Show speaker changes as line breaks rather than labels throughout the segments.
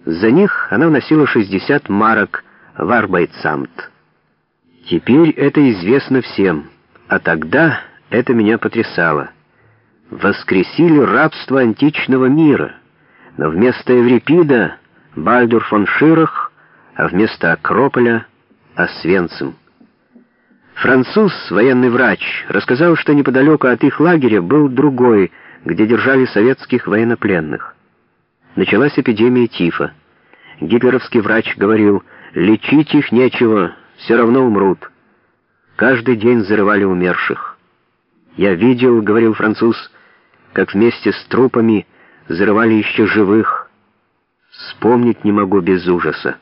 За них она вносила 60 марок в Арбайтсамт. Теперь это известно всем, а тогда это меня потрясало. Воскресили рабство античного мира, но вместо Эврипида — Бальдур фон Ширах, а вместо Акрополя — Освенцим. Француз, военный врач, рассказал, что неподалеку от их лагеря был другой, где держали советских военнопленных. Началась эпидемия тифа. Гитлеровский врач говорил: лечить их нечего, все равно умрут. Каждый день зарывали умерших. «Я видел, — говорил француз, — как вместе с трупами зарывали еще живых. Вспомнить не могу без ужаса».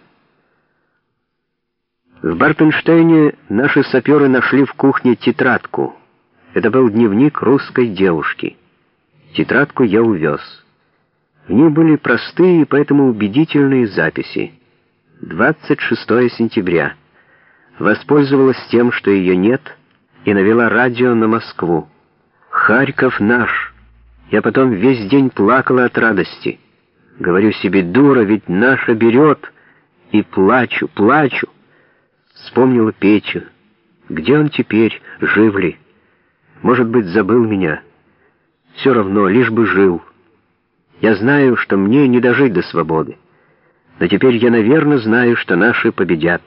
В Барпенштейне наши саперы нашли в кухне тетрадку. Это был дневник русской девушки. Тетрадку я увез. В ней были простые и поэтому убедительные записи. 26 сентября. Воспользовалась тем, что ее нет, и навела радио на Москву. «Харьков наш!» Я потом весь день плакала от радости. Говорю себе: дура, ведь наша берет. И плачу. Вспомнила Петю. Где он теперь? Жив ли? Может быть, забыл меня? Все равно, лишь бы жил. Я знаю, что мне не дожить до свободы. Но теперь я, наверное, знаю, что наши победят.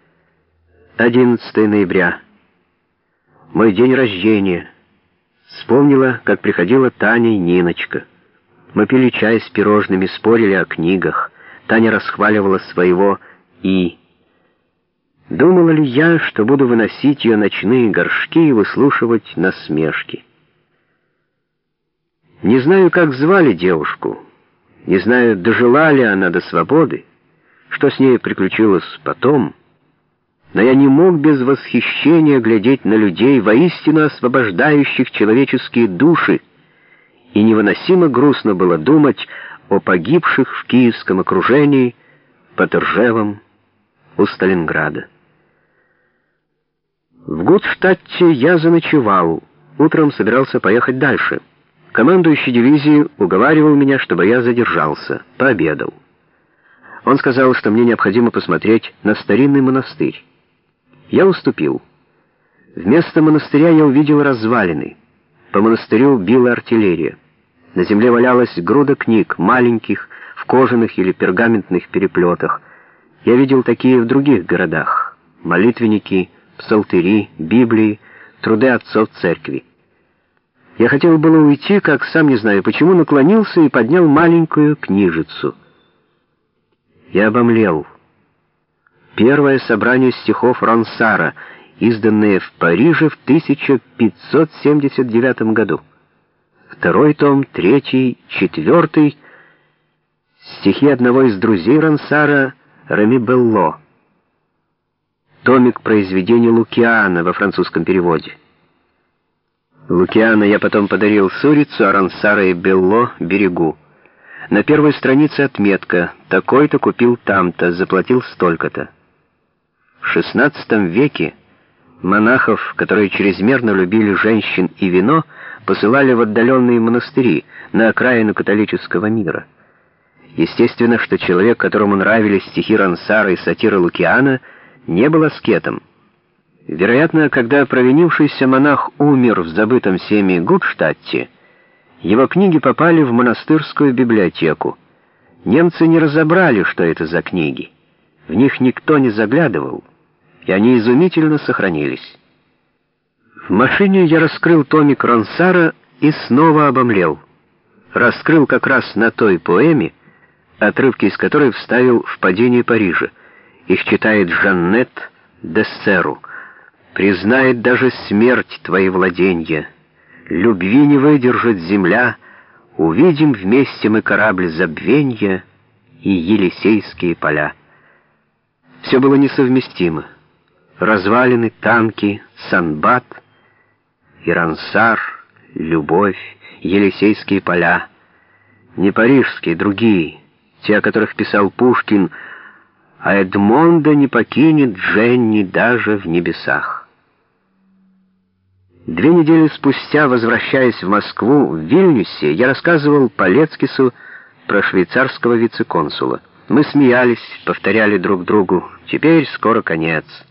11 ноября. Мой день рождения. Вспомнила, как приходила Таня и Ниночка. Мы пили чай с пирожными, спорили о книгах. Таня расхваливала своего «и». Думала ли я, что буду выносить ее ночные горшки и выслушивать насмешки? Не знаю, как звали девушку, не знаю, дожила ли она до свободы, что с ней приключилось потом, но я не мог без восхищения глядеть на людей, воистину освобождающих человеческие души, и невыносимо грустно было думать о погибших в киевском окружении под Ржевом у Сталинграда. В Гутштадте я заночевал, утром собирался поехать дальше. Командующий дивизией уговаривал меня, чтобы я задержался, пообедал. Он сказал, что мне необходимо посмотреть на старинный монастырь. Я уступил. Вместо монастыря я увидел развалины. По монастырю била артиллерия. На земле валялась груда книг, маленьких, в кожаных или пергаментных переплетах. Я видел такие в других городах. Молитвенники, псалтыри, Библии, труды отцов церкви. Я хотел было уйти, как, сам не знаю почему, наклонился и поднял маленькую книжицу. Я обомлел. Первое собрание стихов Ронсара, изданное в Париже в 1579 году. Второй том, третий, четвертый — стихи одного из друзей Ронсара, Реми Белло. Томик произведений Лукиана во французском переводе. Лукиана я потом подарил Сурицу, а Ронсара и Белло — Берегу. На первой странице отметка: такой-то купил там-то, заплатил столько-то. В XVI веке монахов, которые чрезмерно любили женщин и вино, посылали в отдаленные монастыри, на окраину католического мира. Естественно, что человек, которому нравились стихи Ронсара и сатира Лукиана, не был аскетом. Вероятно, когда провинившийся монах умер в забытом всеми Гутштадте, его книги попали в монастырскую библиотеку. Немцы не разобрали, что это за книги. В них никто не заглядывал, и они изумительно сохранились. В машине я раскрыл томик Ронсара и снова обомлел. Раскрыл как раз на той поэме, отрывки из которой вставил в «Падение Парижа». Их читает Жаннет де Серу. «Признает даже смерть твои владенья. Любви не выдержит земля. Увидим вместе мы корабль забвенья и Елисейские поля». Все было несовместимо. Развалины, танки, Санбат, и Ронсар, любовь, Елисейские поля. Не парижские, другие, те, о которых писал Пушкин, а Эдмонда не покинет Дженни даже в небесах. 2 недели спустя, возвращаясь в Москву, в Вильнюсе, я рассказывал Палецкису про швейцарского вице-консула. Мы смеялись, повторяли друг другу: «Теперь скоро конец».